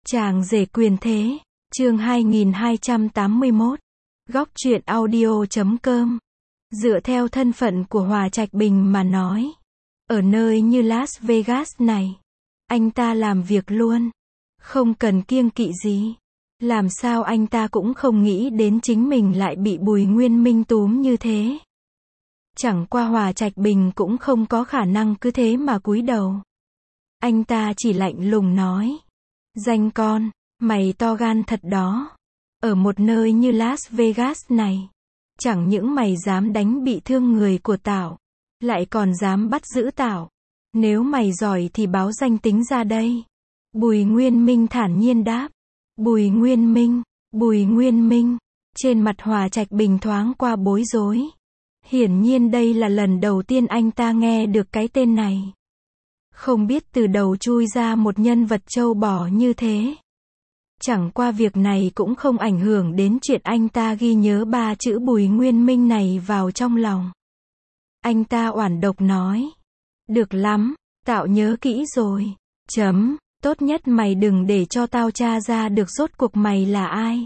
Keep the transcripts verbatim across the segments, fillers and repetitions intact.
Chàng rể quyền thế, chương hai nghìn hai trăm tám mươi mốt, góc truyện audio chấm com. Dựa theo thân phận của Hòa Trạch Bình mà nói, ở nơi như Las Vegas này, anh ta làm việc luôn, không cần kiêng kỵ gì. Làm sao anh ta cũng không nghĩ đến chính mình lại bị Bùi Nguyên Minh túm như thế. Chẳng qua Hòa Trạch Bình cũng không có khả năng cứ thế mà cúi đầu. Anh ta chỉ lạnh lùng nói: danh con, mày to gan thật đó. Ở một nơi như Las Vegas này, chẳng những mày dám đánh bị thương người của tao, lại còn dám bắt giữ tao. Nếu mày giỏi thì báo danh tính ra đây. Bùi Nguyên Minh thản nhiên đáp. Bùi Nguyên Minh, Bùi Nguyên Minh. Trên mặt Hòa Trạch Bình thoáng qua bối rối. Hiển nhiên đây là lần đầu tiên anh ta nghe được cái tên này. Không biết từ đầu chui ra một nhân vật trâu bò như thế. Chẳng qua việc này cũng không ảnh hưởng đến chuyện anh ta ghi nhớ ba chữ Bùi Nguyên Minh này vào trong lòng. Anh ta oản độc nói: được lắm, tao nhớ kỹ rồi. Chấm, tốt nhất mày đừng để cho tao tra ra được rốt cuộc mày là ai.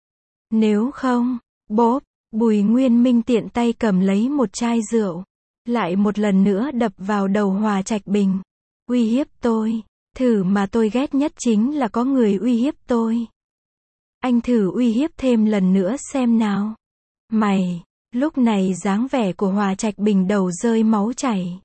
Nếu không, bốp, Bùi Nguyên Minh tiện tay cầm lấy một chai rượu, lại một lần nữa đập vào đầu Hòa Trạch Bình. Uy hiếp tôi, thử mà tôi ghét nhất chính là có người uy hiếp tôi. Anh thử uy hiếp thêm lần nữa xem nào. Mày, lúc này dáng vẻ của Hòa Trạch Bình đầu rơi máu chảy.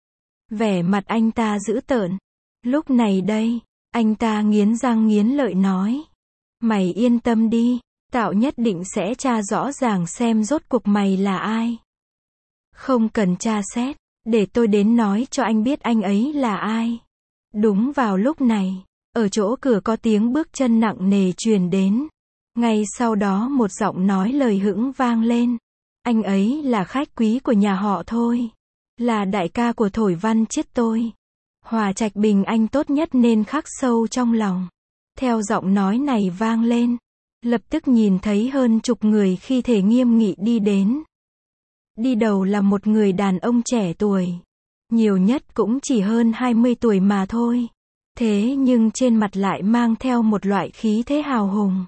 Vẻ mặt anh ta dữ tợn. Lúc này đây, anh ta nghiến răng nghiến lợi nói: mày yên tâm đi, tao nhất định sẽ tra rõ ràng xem rốt cuộc mày là ai. Không cần tra xét, để tôi đến nói cho anh biết anh ấy là ai. Đúng vào lúc này, ở chỗ cửa có tiếng bước chân nặng nề truyền đến. Ngay sau đó một giọng nói lời hững vang lên. Anh ấy là khách quý của nhà họ Thôi, là đại ca của Thổi Văn Chiết tôi. Hòa Trạch Bình anh tốt nhất nên khắc sâu trong lòng. Theo giọng nói này vang lên, lập tức nhìn thấy hơn chục người khi thể nghiêm nghị đi đến. Đi đầu là một người đàn ông trẻ tuổi, nhiều nhất cũng chỉ hơn hai mươi tuổi mà thôi. Thế nhưng trên mặt lại mang theo một loại khí thế hào hùng.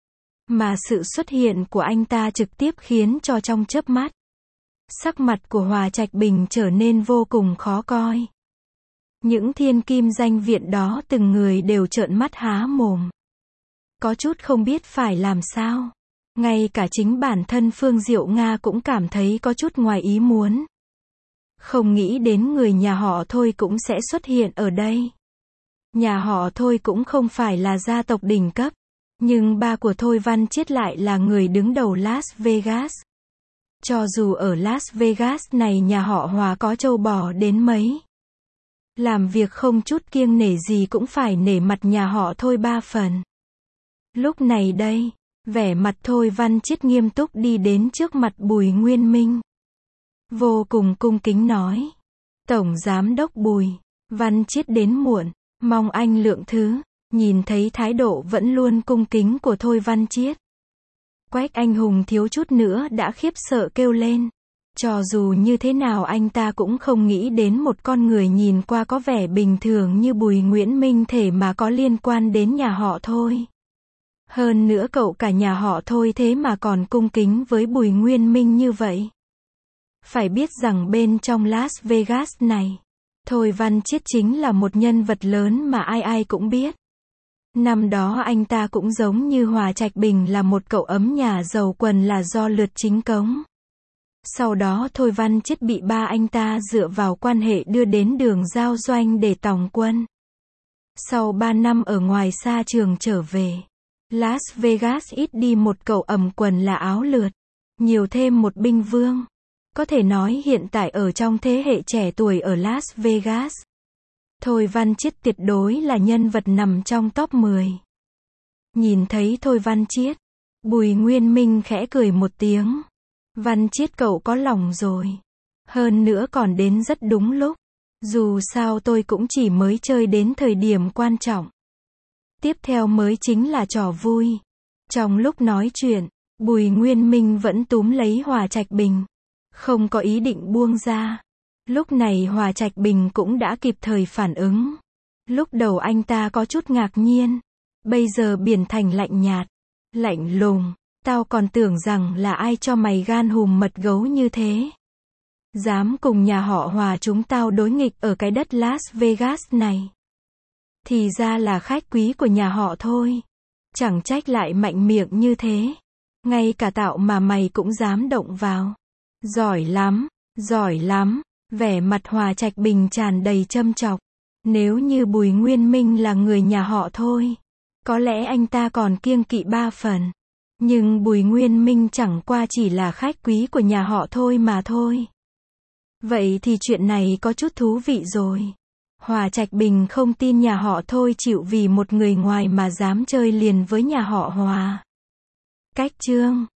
Mà sự xuất hiện của anh ta trực tiếp khiến cho trong chớp mắt, sắc mặt của Hòa Trạch Bình trở nên vô cùng khó coi. Những thiên kim danh viện đó từng người đều trợn mắt há mồm, có chút không biết phải làm sao. Ngay cả chính bản thân Phương Diệu Nga cũng cảm thấy có chút ngoài ý muốn. Không nghĩ đến người nhà họ Thôi cũng sẽ xuất hiện ở đây. Nhà họ Thôi cũng không phải là gia tộc đỉnh cấp, nhưng ba của Thôi Văn Chiết lại là người đứng đầu Las Vegas. Cho dù ở Las Vegas này nhà họ Hòa có trâu bò đến mấy, làm việc không chút kiêng nể gì cũng phải nể mặt nhà họ Thôi ba phần. Lúc này đây, vẻ mặt Thôi Văn Chiết nghiêm túc đi đến trước mặt Bùi Nguyên Minh, vô cùng cung kính nói: Tổng Giám đốc Bùi, Văn Chiết đến muộn, mong anh lượng thứ. Nhìn thấy thái độ vẫn luôn cung kính của Thôi Văn Chiết, Quách Anh Hùng thiếu chút nữa đã khiếp sợ kêu lên. Cho dù như thế nào anh ta cũng không nghĩ đến một con người nhìn qua có vẻ bình thường như Bùi Nguyễn Minh thể mà có liên quan đến nhà họ Thôi. Hơn nữa cậu cả nhà họ Thôi thế mà còn cung kính với Bùi Nguyên Minh như vậy. Phải biết rằng bên trong Las Vegas này, Thôi Văn Chiết chính là một nhân vật lớn mà ai ai cũng biết. Năm đó anh ta cũng giống như Hòa Trạch Bình là một cậu ấm nhà giàu quần là do lượt chính cống. Sau đó Thôi Văn Chiết bị ba anh ta dựa vào quan hệ đưa đến đường giao doanh để tòng quân. Sau ba năm ở ngoài xa trường trở về, Las Vegas ít đi một cậu ẩm quần là áo lượt, nhiều thêm một binh vương. Có thể nói hiện tại ở trong thế hệ trẻ tuổi ở Las Vegas, Thôi Văn Chiết tuyệt đối là nhân vật nằm trong top mười. Nhìn thấy Thôi Văn Chiết, Bùi Nguyên Minh khẽ cười một tiếng. Văn Chiết cậu có lòng rồi. Hơn nữa còn đến rất đúng lúc. Dù sao tôi cũng chỉ mới chơi đến thời điểm quan trọng. Tiếp theo mới chính là trò vui. Trong lúc nói chuyện, Bùi Nguyên Minh vẫn túm lấy Hòa Trạch Bình, không có ý định buông ra. Lúc này Hòa Trạch Bình cũng đã kịp thời phản ứng. Lúc đầu anh ta có chút ngạc nhiên. bây giờ biển thành lạnh nhạt, lạnh lùng, tao còn tưởng rằng là ai cho mày gan hùm mật gấu như thế. Dám cùng nhà họ Hòa chúng tao đối nghịch ở cái đất Las Vegas này. Thì ra là khách quý của nhà họ thôi. Chẳng trách lại mạnh miệng như thế. Ngay cả Tạo mà mày cũng dám động vào. Giỏi lắm, giỏi lắm. Vẻ mặt Hòa Trạch Bình tràn đầy châm chọc. Nếu như Bùi Nguyên Minh là người nhà họ thôi, có lẽ anh ta còn kiêng kỵ ba phần. Nhưng Bùi Nguyên Minh chẳng qua chỉ là khách quý của nhà họ thôi mà thôi. Vậy thì chuyện này có chút thú vị rồi. Hòa Trạch Bình không tin nhà họ thôi chịu vì một người ngoài mà dám chơi liền với nhà họ Hòa. Cách chương